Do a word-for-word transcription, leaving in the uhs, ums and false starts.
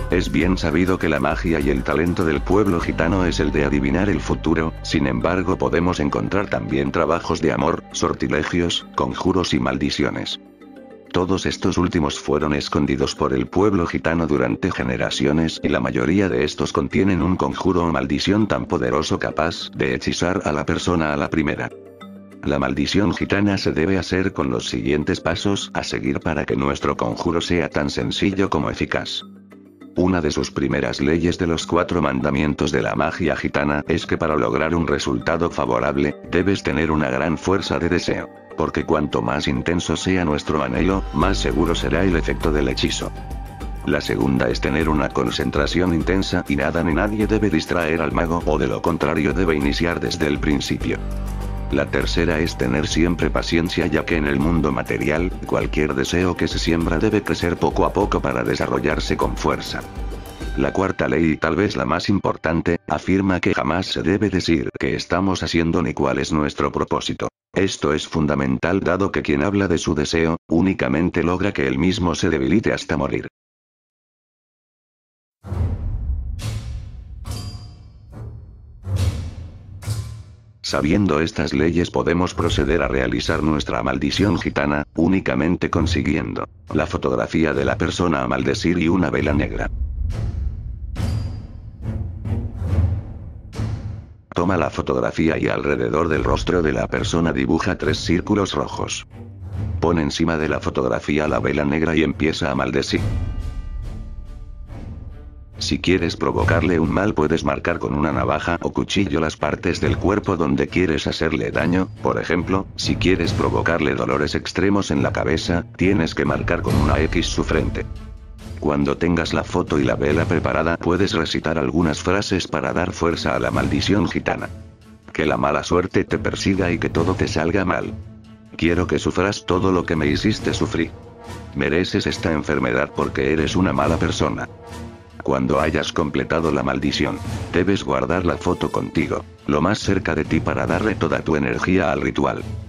Es bien sabido que la magia y el talento del pueblo gitano es el de adivinar el futuro, sin embargo podemos encontrar también trabajos de amor, sortilegios, conjuros y maldiciones. Todos estos últimos fueron escondidos por el pueblo gitano durante generaciones y la mayoría de estos contienen un conjuro o maldición tan poderoso capaz de hechizar a la persona a la primera. La maldición gitana se debe hacer con los siguientes pasos a seguir para que nuestro conjuro sea tan sencillo como eficaz. Una de sus primeras leyes de los cuatro mandamientos de la magia gitana es que para lograr un resultado favorable, debes tener una gran fuerza de deseo. Porque cuanto más intenso sea nuestro anhelo, más seguro será el efecto del hechizo. La segunda es tener una concentración intensa y nada ni nadie debe distraer al mago o de lo contrario debe iniciar desde el principio. La tercera es tener siempre paciencia ya que en el mundo material, cualquier deseo que se siembra debe crecer poco a poco para desarrollarse con fuerza. La cuarta ley y tal vez la más importante, afirma que jamás se debe decir qué estamos haciendo ni cuál es nuestro propósito. Esto es fundamental dado que quien habla de su deseo, únicamente logra que él mismo se debilite hasta morir. Sabiendo estas leyes podemos proceder a realizar nuestra maldición gitana, únicamente consiguiendo la fotografía de la persona a maldecir y una vela negra. Toma la fotografía y alrededor del rostro de la persona dibuja tres círculos rojos. Pon encima de la fotografía la vela negra y empieza a maldecir. Si quieres provocarle un mal puedes marcar con una navaja o cuchillo las partes del cuerpo donde quieres hacerle daño, por ejemplo, si quieres provocarle dolores extremos en la cabeza, tienes que marcar con una X su frente. Cuando tengas la foto y la vela preparada puedes recitar algunas frases para dar fuerza a la maldición gitana. Que la mala suerte te persiga y que todo te salga mal. Quiero que sufras todo lo que me hiciste sufrir. Mereces esta enfermedad porque eres una mala persona. Cuando hayas completado la maldición, debes guardar la foto contigo, lo más cerca de ti para darle toda tu energía al ritual.